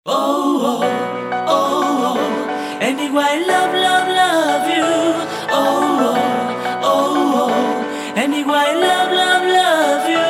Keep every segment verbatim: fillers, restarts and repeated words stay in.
Oh, oh, oh, oh. Anyway, I love, love, love you. Oh, oh, oh, oh. Anyway, I love, love, love you.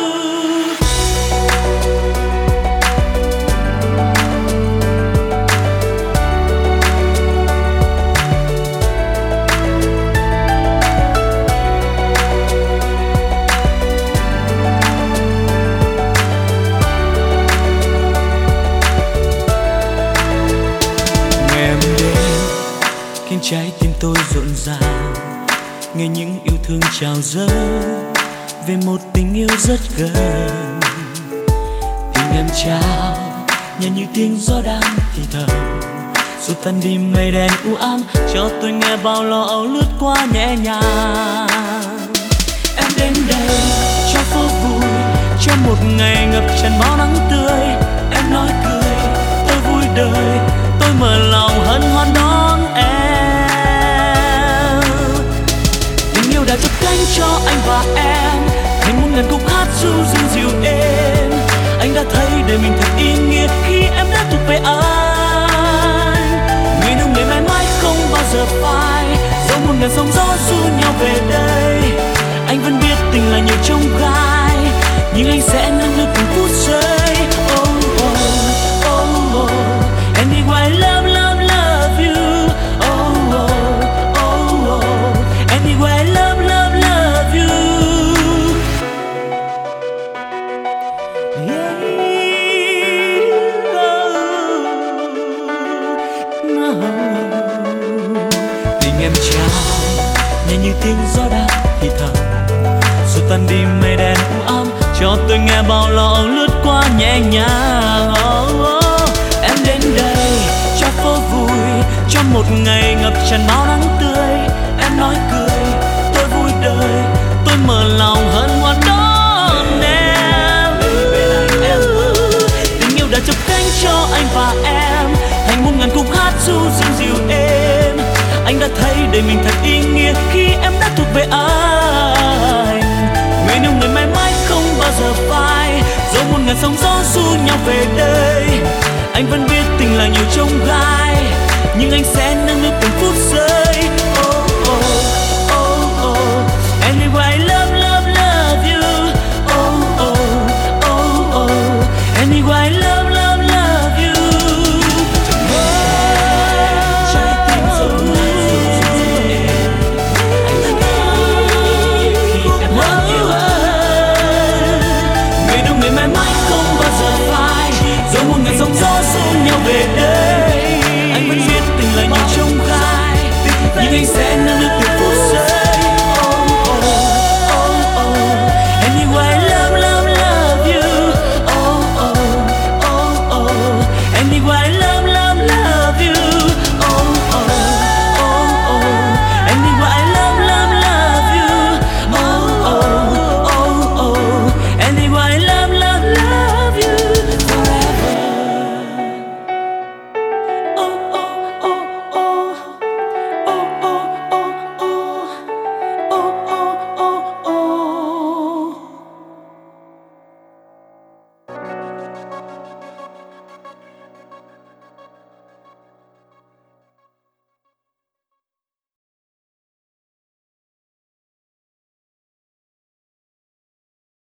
Khiến trái tim tôi rộn ràng, nghe những yêu thương trào dâng về một tình yêu rất gần. Tình em trao nhẹ như tiếng gió đang thì thầm, rồi tan đi mây đen u ám, cho tôi nghe bao lo âu lướt qua nhẹ nhàng. Em đến đây cho phố vui, cho một ngày ngập tràn bao nắng tươi. Em nói cười tôi vui đời, tôi mở lòng hân hoan đón em. Tình yêu đã chắp cánh cho anh và em, thành một ngàn khúc hát ru dịu dịu êm. Anh đã thấy đời mình thật ý nghĩa khi em đã thuộc về anh. Người yêu người mãi mãi không bao giờ phai, dẫu một ngàn sóng gió ru nhau về đây. Anh vẫn biết tình là nhiều trông gai, nhưng anh sẽ nâng niu từng phút giây. Oh, oh, oh, oh. Anyway, love, love, love you. Oh, oh, oh, oh. Anyway, love, love, love you. Yeah. Oh, no. Tình em trao nhẹ như tiếng gió đang thì thầm, rồi tan đi mây đen u ám, cho tôi nghe bao lo âu lướt qua nhẹ nhàng. Oh, oh. Em đến đây cho phố vui, cho một ngày ngập tràn bao nắng tươi. Em nói cười tôi vui đời, tôi mở lòng hân hoan đón em. Tình yêu đã chắp cánh cho anh và em, thành một ngàn khúc hát ru dịu dịu êm. Anh đã thấy đời mình thật ý nghĩa khi em đã thuộc về anh. Người yêu người mãi mãi không bao giờ phai, dẫu một ngàn sóng gió ru nhau về đây. Anh vẫn biết tình là nhiều trông gai, nhưng anh sẽ nâng niu từng phút giây.